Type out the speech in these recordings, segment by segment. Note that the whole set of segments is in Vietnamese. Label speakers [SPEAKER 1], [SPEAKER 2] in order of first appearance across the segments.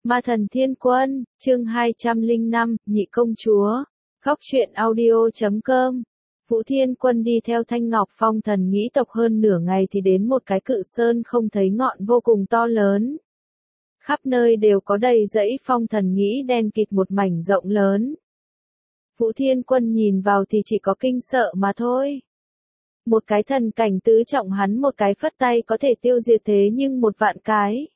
[SPEAKER 1] Ma thần thiên quân, chương 205, nhị công chúa. Góc truyện audio.com. Vũ Thiên Quân đi theo Thanh Ngọc Phong thần nghĩ tộc hơn nửa ngày thì đến một cái cự sơn không thấy ngọn vô cùng to lớn. Khắp nơi đều có đầy dãy phong thần nghĩ đen kịt một mảnh rộng lớn. Vũ Thiên Quân nhìn vào thì chỉ có kinh sợ mà thôi. Một cái thần cảnh tứ trọng hắn một cái phất tay có thể tiêu diệt thế nhưng 1.000 cái.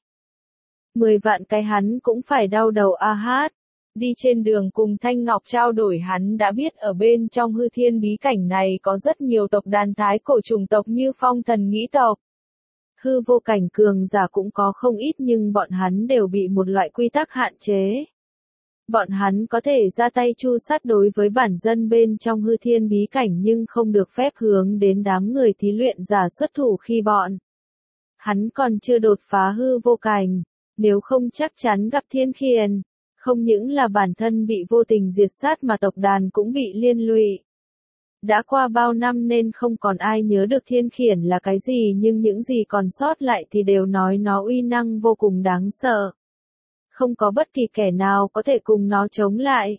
[SPEAKER 1] 10.000 cái hắn cũng phải đau đầu a hát. Đi trên đường cùng Thanh Ngọc trao đổi hắn đã biết ở bên trong hư thiên bí cảnh này có rất nhiều tộc đàn thái cổ chủng tộc như phong thần nghĩ tộc. Hư vô cảnh cường giả cũng có không ít nhưng bọn hắn đều bị một loại quy tắc hạn chế. Bọn hắn có thể ra tay tru sát đối với bản dân bên trong hư thiên bí cảnh nhưng không được phép hướng đến đám người thí luyện giả xuất thủ khi bọn hắn còn chưa đột phá hư vô cảnh. Nếu không chắc chắn gặp thiên khiển, không những là bản thân bị vô tình diệt sát mà tộc đàn cũng bị liên lụy. Đã qua bao năm nên không còn ai nhớ được thiên khiển là cái gì nhưng những gì còn sót lại thì đều nói nó uy năng vô cùng đáng sợ. Không có bất kỳ kẻ nào có thể cùng nó chống lại.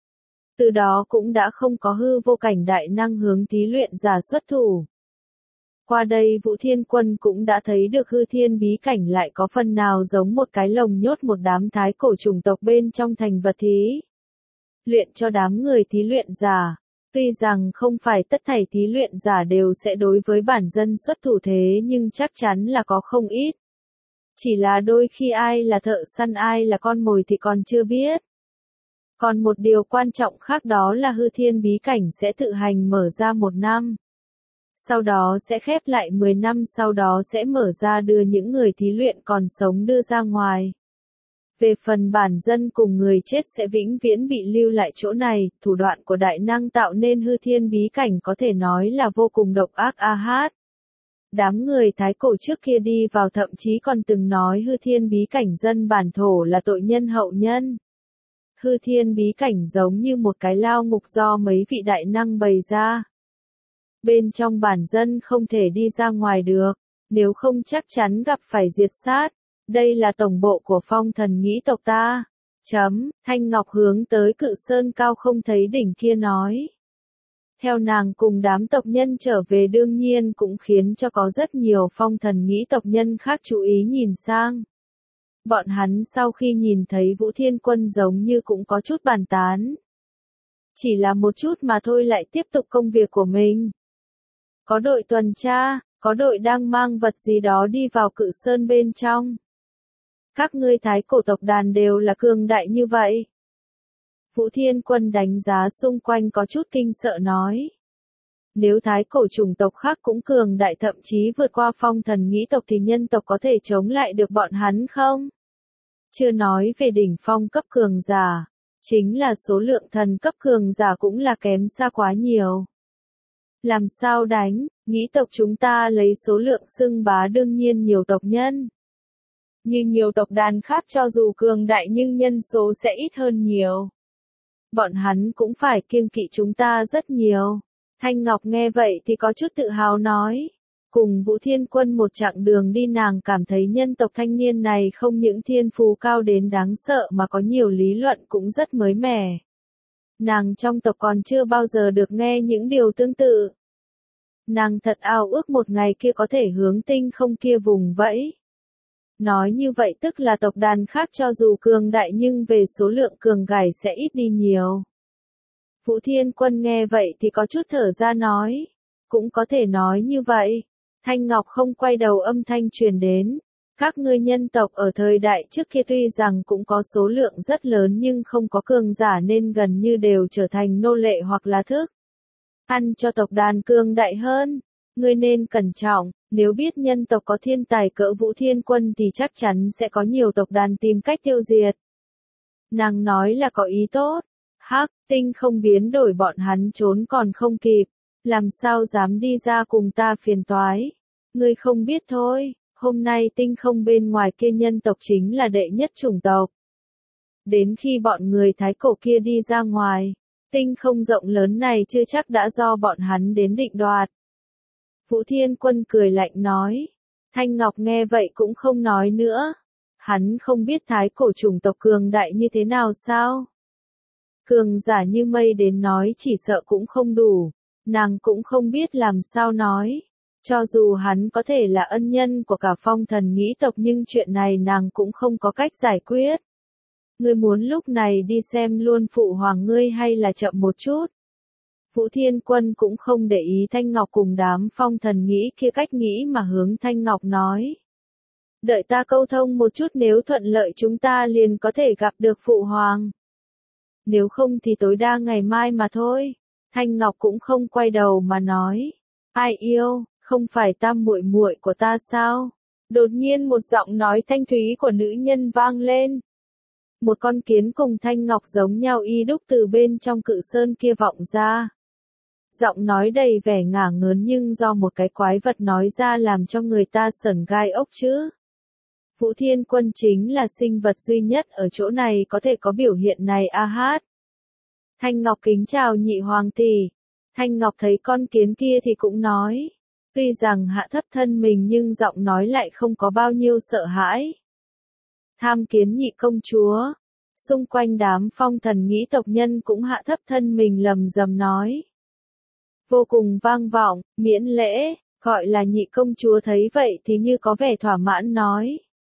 [SPEAKER 1] Từ đó cũng đã không có hư vô cảnh đại năng hướng thí luyện giả xuất thủ. Qua đây Vũ Thiên Quân cũng đã thấy được hư thiên bí cảnh lại có phần nào giống một cái lồng nhốt một đám thái cổ chủng tộc bên trong thành vật thí luyện cho đám người thí luyện giả. Tuy rằng không phải tất thảy thí luyện giả đều sẽ đối với bản dân xuất thủ thế nhưng chắc chắn là có không ít. Chỉ là đôi khi ai là thợ săn ai là con mồi thì còn chưa biết. Còn một điều quan trọng khác đó là hư thiên bí cảnh sẽ tự hành mở ra 1 năm. Sau đó sẽ khép lại 10 năm sau đó sẽ mở ra đưa những người thí luyện còn sống đưa ra ngoài. Về phần bản dân cùng người chết sẽ vĩnh viễn bị lưu lại chỗ này, thủ đoạn của đại năng tạo nên hư thiên bí cảnh có thể nói là vô cùng độc ác a hát. Đám người thái cổ trước kia đi vào thậm chí còn từng nói hư thiên bí cảnh dân bản thổ là tội nhân hậu nhân. Hư thiên bí cảnh giống như một cái lao ngục do mấy vị đại năng bày ra. Bên trong bản dân không thể đi ra ngoài được, nếu không chắc chắn gặp phải diệt sát. Đây là tổng bộ của phong thần nghĩ tộc ta. Thanh Ngọc hướng tới cự sơn cao không thấy đỉnh kia nói. Theo nàng cùng đám tộc nhân trở về đương nhiên cũng khiến cho có rất nhiều phong thần nghĩ tộc nhân khác chú ý nhìn sang. Bọn hắn sau khi nhìn thấy Vũ Thiên Quân giống như cũng có chút bàn tán. Chỉ là một chút mà thôi lại tiếp tục công việc của mình. Có đội tuần tra, có đội đang mang vật gì đó đi vào cự sơn bên trong. Các ngươi thái cổ tộc đàn đều là cường đại như vậy. Vũ Thiên Quân đánh giá xung quanh có chút kinh sợ nói. Nếu thái cổ chủng tộc khác cũng cường đại thậm chí vượt qua phong thần nghĩ tộc thì nhân tộc có thể chống lại được bọn hắn không? Chưa nói về đỉnh phong cấp cường giả, chính là số lượng thần cấp cường giả cũng là kém xa quá nhiều. Làm sao đánh, nghĩ tộc chúng ta lấy số lượng xưng bá đương nhiên nhiều tộc nhân. Như nhiều tộc đàn khác cho dù cường đại nhưng nhân số sẽ ít hơn nhiều. Bọn hắn cũng phải kiêng kỵ chúng ta rất nhiều. Thanh Ngọc nghe vậy thì có chút tự hào nói. Cùng Vũ Thiên Quân một chặng đường đi nàng cảm thấy nhân tộc thanh niên này không những thiên phú cao đến đáng sợ mà có nhiều lý luận cũng rất mới mẻ. Nàng trong tộc còn chưa bao giờ được nghe những điều tương tự. Nàng thật ao ước một ngày kia có thể hướng tinh không kia vùng vẫy. Nói như vậy tức là tộc đàn khác cho dù cường đại nhưng về số lượng cường gải sẽ ít đi nhiều. Vũ Thiên Quân nghe vậy thì có chút thở ra nói. Cũng có thể nói như vậy. Thanh Ngọc không quay đầu âm thanh truyền đến. Các ngươi nhân tộc ở thời đại trước kia tuy rằng cũng có số lượng rất lớn nhưng không có cường giả nên gần như đều trở thành nô lệ hoặc là thức ăn cho tộc đàn cường đại hơn. Ngươi nên cẩn trọng, nếu biết nhân tộc có thiên tài cỡ Vũ Thiên Quân thì chắc chắn sẽ có nhiều tộc đàn tìm cách tiêu diệt. Nàng nói là có ý tốt. Hắc, tinh không biến đổi bọn hắn trốn còn không kịp. Làm sao dám đi ra cùng ta phiền toái. Ngươi không biết thôi, hôm nay tinh không bên ngoài kia nhân tộc chính là đệ nhất chủng tộc. Đến khi bọn người thái cổ kia đi ra ngoài, tinh không rộng lớn này chưa chắc đã do bọn hắn đến định đoạt. Vũ Thiên Quân cười lạnh nói. Thanh Ngọc nghe vậy cũng không nói nữa. Hắn không biết thái cổ chủng tộc cường đại như thế nào sao? Cường giả như mây đến nói chỉ sợ cũng không đủ, nàng cũng không biết làm sao nói. Cho dù hắn có thể là ân nhân của cả phong thần nghĩ tộc nhưng chuyện này nàng cũng không có cách giải quyết. Ngươi muốn lúc này đi xem luôn phụ hoàng ngươi hay là chậm một chút? Vũ Thiên Quân cũng không để ý Thanh Ngọc cùng đám phong thần nghĩ kia cách nghĩ mà hướng Thanh Ngọc nói. Đợi ta câu thông một chút, nếu thuận lợi chúng ta liền có thể gặp được phụ hoàng. Nếu không thì tối đa ngày mai mà thôi. Thanh Ngọc cũng không quay đầu mà nói. Ai yêu, không phải tam muội muội của ta sao? Đột nhiên một giọng nói thanh thúy của nữ nhân vang lên. Một con kiến cùng Thanh Ngọc giống nhau y đúc từ bên trong cự sơn kia vọng ra. Giọng nói đầy vẻ ngả ngớn nhưng do một cái quái vật nói ra làm cho người ta sởn gai ốc chứ. Vũ Thiên Quân chính là sinh vật duy nhất ở chỗ này có thể có biểu hiện này a hát. Thanh Ngọc kính chào nhị hoàng tỷ. Thanh Ngọc thấy con kiến kia thì cũng nói. Tuy rằng hạ thấp thân mình nhưng giọng nói lại không có bao nhiêu sợ hãi. Tham kiến nhị công chúa. Xung quanh đám phong thần nghĩ tộc nhân cũng hạ thấp thân mình lầm rầm nói. Vô cùng vang vọng, miễn lễ, gọi là nhị công chúa thấy vậy thì như có vẻ thỏa mãn nói.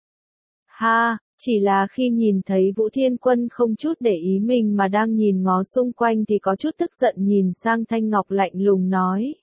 [SPEAKER 1] Ha, chỉ là khi nhìn thấy Vũ Thiên Quân không chút để ý mình mà đang nhìn ngó xung quanh thì có chút tức giận nhìn sang Thanh Ngọc lạnh lùng nói.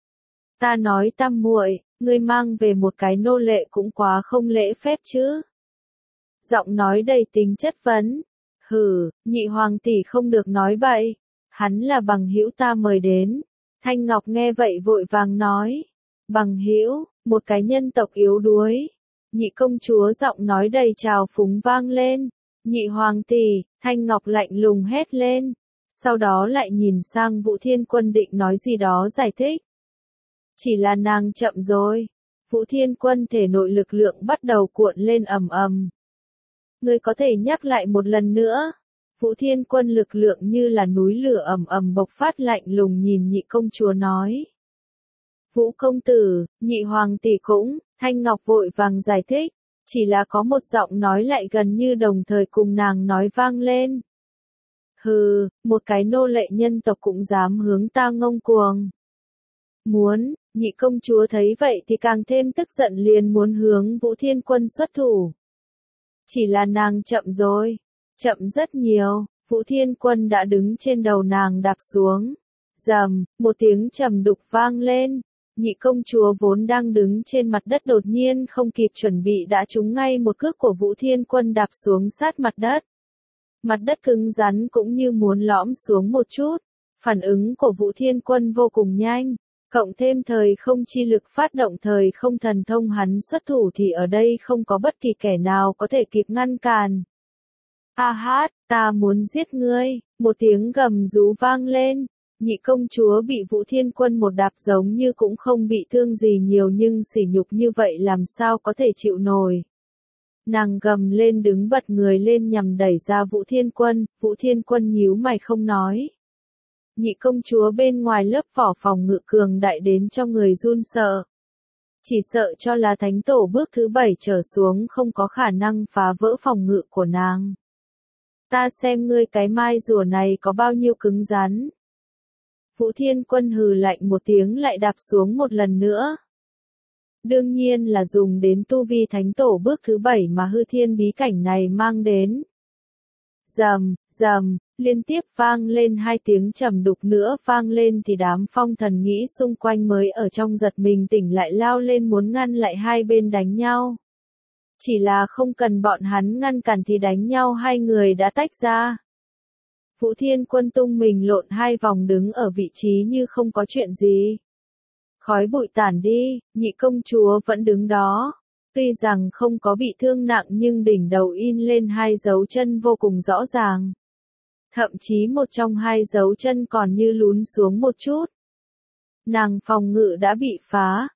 [SPEAKER 1] Ta nói tam muội, ngươi mang về một cái nô lệ cũng quá không lễ phép chứ. Giọng nói đầy tính chất vấn. Hừ, nhị hoàng tỷ không được nói bậy. Hắn là bằng hữu ta mời đến. Thanh Ngọc nghe vậy vội vàng nói. Bằng hữu, một cái nhân tộc yếu đuối. Nhị công chúa giọng nói đầy trào phúng vang lên. Nhị hoàng tỷ, Thanh Ngọc lạnh lùng hét lên. Sau đó lại nhìn sang Vũ Thiên Quân định nói gì đó giải thích. Chỉ là nàng chậm rồi. Vũ Thiên Quân thể nội lực lượng bắt đầu cuộn lên ầm ầm. Ngươi có thể nhắc lại một lần nữa. Vũ Thiên Quân lực lượng như là núi lửa ầm ầm bộc phát lạnh lùng nhìn nhị công chúa nói. Vũ công tử, nhị hoàng tỷ cũng, Thanh Ngọc vội vàng giải thích. Chỉ là có một giọng nói lại gần như đồng thời cùng nàng nói vang lên. Hừ, một cái nô lệ nhân tộc cũng dám hướng ta ngông cuồng. Muốn, nhị công chúa thấy vậy thì càng thêm tức giận liền muốn hướng Vũ Thiên Quân xuất thủ. Chỉ là nàng chậm rồi, chậm rất nhiều, Vũ Thiên Quân đã đứng trên đầu nàng đạp xuống. Rầm, một tiếng trầm đục vang lên, nhị công chúa vốn đang đứng trên mặt đất đột nhiên không kịp chuẩn bị đã trúng ngay một cước của Vũ Thiên Quân đạp xuống sát mặt đất. Mặt đất cứng rắn cũng như muốn lõm xuống một chút, phản ứng của Vũ Thiên Quân vô cùng nhanh. Cộng thêm thời không chi lực phát động thời không thần thông hắn xuất thủ thì ở đây không có bất kỳ kẻ nào có thể kịp ngăn cản. A hát, ta muốn giết ngươi, một tiếng gầm rú vang lên, nhị công chúa bị Vũ Thiên Quân một đạp giống như cũng không bị thương gì nhiều nhưng sỉ nhục như vậy làm sao có thể chịu nổi. Nàng gầm lên đứng bật người lên nhằm đẩy ra Vũ Thiên Quân nhíu mày không nói. Nhị công chúa bên ngoài lớp vỏ phòng ngự cường đại đến cho người run sợ. Chỉ sợ cho là thánh tổ bước thứ 7 trở xuống không có khả năng phá vỡ phòng ngự của nàng. Ta xem ngươi cái mai rùa này có bao nhiêu cứng rắn. Vũ Thiên Quân hừ lạnh một tiếng lại đạp xuống một lần nữa. Đương nhiên là dùng đến tu vi thánh tổ bước thứ 7 mà hư thiên bí cảnh này mang đến. Rầm, rầm, liên tiếp vang lên hai tiếng trầm đục nữa vang lên thì đám phong thần nghĩ xung quanh mới ở trong giật mình tỉnh lại lao lên muốn ngăn lại hai bên đánh nhau. Chỉ là không cần bọn hắn ngăn cản thì đánh nhau hai người đã tách ra. Vũ Thiên Quân tung mình lộn hai vòng đứng ở vị trí như không có chuyện gì. Khói bụi tản đi, nhị công chúa vẫn đứng đó. Tuy rằng không có bị thương nặng nhưng đỉnh đầu in lên hai dấu chân vô cùng rõ ràng. Thậm chí một trong hai dấu chân còn như lún xuống một chút. Nàng phòng ngự đã bị phá.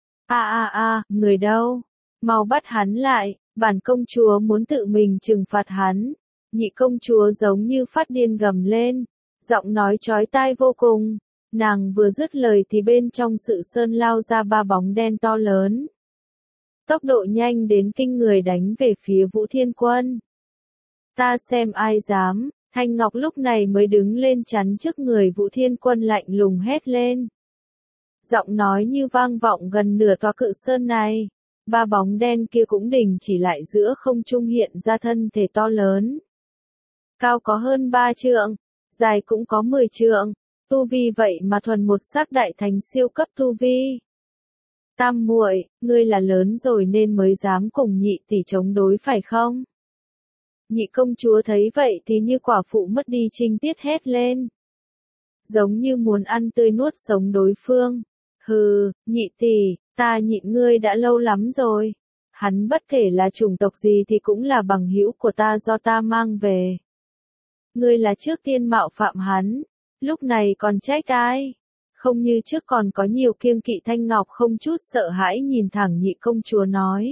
[SPEAKER 1] Người đâu? Mau bắt hắn lại, bản công chúa muốn tự mình trừng phạt hắn. Nhị công chúa giống như phát điên gầm lên. Giọng nói chói tai vô cùng. Nàng vừa dứt lời thì bên trong sự sơn lao ra ba bóng đen to lớn. tốc độ nhanh đến kinh người đánh về phía Vũ Thiên Quân. Ta xem ai dám, Thanh Ngọc lúc này mới đứng lên chắn trước người Vũ Thiên Quân lạnh lùng hét lên. Giọng nói như vang vọng gần nửa tòa cự sơn này, ba bóng đen kia cũng đình chỉ lại giữa không trung hiện ra thân thể to lớn. Cao có hơn 3 trượng, dài cũng có 10 trượng, tu vi vậy mà thuần một sắc đại thánh siêu cấp tu vi. Tam muội, ngươi là lớn rồi nên mới dám cùng nhị tỷ chống đối phải không? Nhị công chúa thấy vậy thì như quả phụ mất đi trinh tiết hét lên. Giống như muốn ăn tươi nuốt sống đối phương. Hừ, nhị tỷ, ta nhịn ngươi đã lâu lắm rồi. Hắn bất kể là chủng tộc gì thì cũng là bằng hữu của ta do ta mang về. Ngươi là trước tiên mạo phạm hắn, lúc này còn trách ai? Không như trước còn có nhiều kiêng kỵ. Thanh Ngọc không chút sợ hãi nhìn thẳng nhị công chúa nói.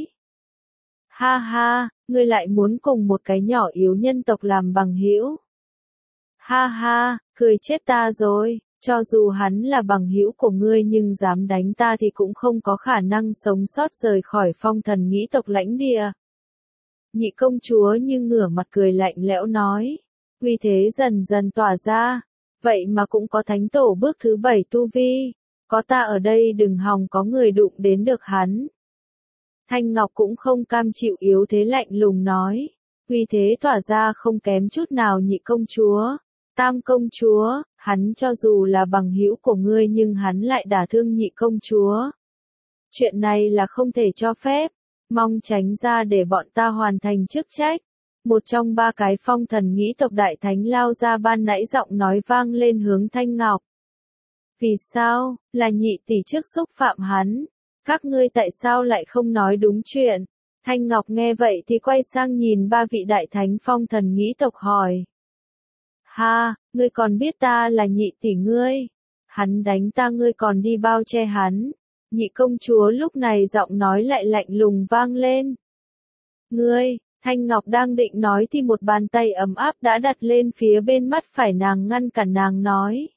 [SPEAKER 1] Ha ha, ngươi lại muốn cùng một cái nhỏ yếu nhân tộc làm bằng hữu. Ha ha, cười chết ta rồi, cho dù hắn là bằng hữu của ngươi nhưng dám đánh ta thì cũng không có khả năng sống sót rời khỏi Phong Thần nghĩ tộc lãnh địa. Nhị công chúa như ngửa mặt cười lạnh lẽo nói, uy thế dần dần tỏa ra, vậy mà cũng có thánh tổ bước thứ 7 tu vi, có ta ở đây đừng hòng có người đụng đến được hắn. Thanh Ngọc cũng không cam chịu yếu thế lạnh lùng nói, uy thế tỏa ra không kém chút nào nhị công chúa, tam công chúa, hắn cho dù là bằng hữu của ngươi nhưng hắn lại đả thương nhị công chúa. Chuyện này là không thể cho phép, mong tránh ra để bọn ta hoàn thành chức trách. Một trong ba cái Phong Thần nghĩ tộc đại thánh lao ra ban nãy giọng nói vang lên hướng Thanh Ngọc. Vì sao, là nhị tỷ trước xúc phạm hắn? Các ngươi tại sao lại không nói đúng chuyện? Thanh Ngọc nghe vậy thì quay sang nhìn ba vị đại thánh Phong Thần nghĩ tộc hỏi. Ha, ngươi còn biết ta là nhị tỷ ngươi? Hắn đánh ta ngươi còn đi bao che hắn? Nhị công chúa lúc này giọng nói lại lạnh lùng vang lên. Ngươi, Thanh Ngọc đang định nói thì một bàn tay ấm áp đã đặt lên phía bên mắt phải nàng ngăn cản nàng nói.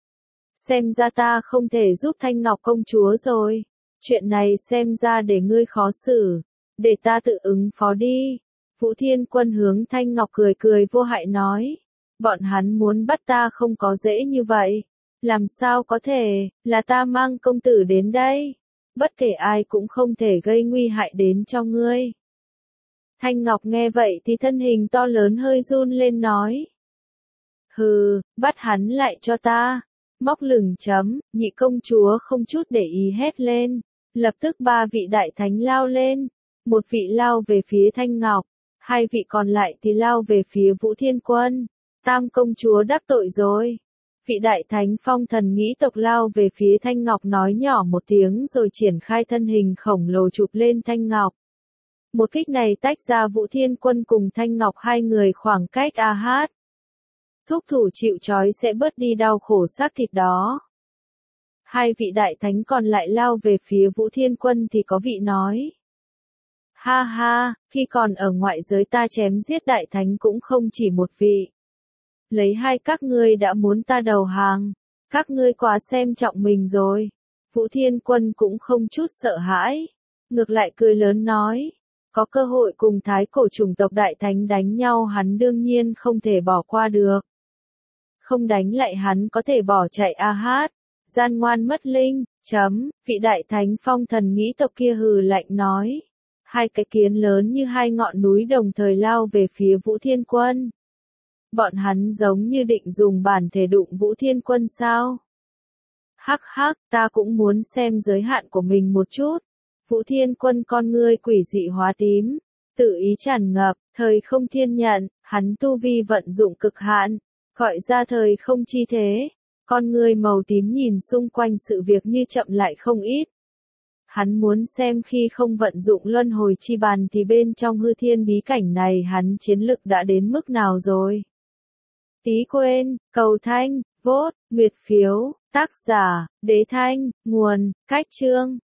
[SPEAKER 1] Xem ra ta không thể giúp Thanh Ngọc công chúa rồi. Chuyện này xem ra để ngươi khó xử. Để ta tự ứng phó đi. Vũ Thiên Quân hướng Thanh Ngọc cười cười vô hại nói. Bọn hắn muốn bắt ta không có dễ như vậy. Làm sao có thể, là ta mang công tử đến đây. Bất kể ai cũng không thể gây nguy hại đến cho ngươi. Thanh Ngọc nghe vậy thì thân hình to lớn hơi run lên nói. Hừ, bắt hắn lại cho ta. Móc lửng chấm, nhị công chúa không chút để ý hét lên. Lập tức ba vị đại thánh lao lên. Một vị lao về phía Thanh Ngọc. Hai vị còn lại thì lao về phía Vũ Thiên Quân. Tam công chúa đắc tội rồi. Vị đại thánh Phong Thần nghĩ tộc lao về phía Thanh Ngọc nói nhỏ một tiếng rồi triển khai thân hình khổng lồ chụp lên Thanh Ngọc. Một kích này tách ra Vũ Thiên Quân cùng Thanh Ngọc hai người khoảng cách a hát. Thúc thủ chịu trói sẽ bớt đi đau khổ xác thịt đó. Hai vị đại thánh còn lại lao về phía Vũ Thiên Quân thì có vị nói. Ha ha, khi còn ở ngoại giới ta chém giết đại thánh cũng không chỉ một vị. Lấy hai các ngươi đã muốn ta đầu hàng. Các ngươi quá xem trọng mình rồi. Vũ Thiên Quân cũng không chút sợ hãi. Ngược lại cười lớn nói. Có cơ hội cùng thái cổ chủng tộc đại thánh đánh nhau hắn đương nhiên không thể bỏ qua được. Không đánh lại hắn có thể bỏ chạy a hát. Gian ngoan mất linh, vị đại thánh Phong Thần nghĩ tộc kia hừ lạnh nói. Hai cái kiến lớn như hai ngọn núi đồng thời lao về phía Vũ Thiên Quân. Bọn hắn giống như định dùng bản thể đụng Vũ Thiên Quân sao? Hắc hắc, ta cũng muốn xem giới hạn của mình một chút. Vũ Thiên Quân con ngươi quỷ dị hóa tím, tự ý tràn ngập, thời không thiên nhận, hắn tu vi vận dụng cực hạn, gọi ra thời không chi thế. Con ngươi màu tím nhìn xung quanh sự việc như chậm lại không ít. Hắn muốn xem khi không vận dụng luân hồi chi bàn thì bên trong hư thiên bí cảnh này hắn chiến lực đã đến mức nào rồi. Tí quên, cầu thanh, vote, nguyệt phiếu, tác giả, đế thanh, nguồn, cách chương.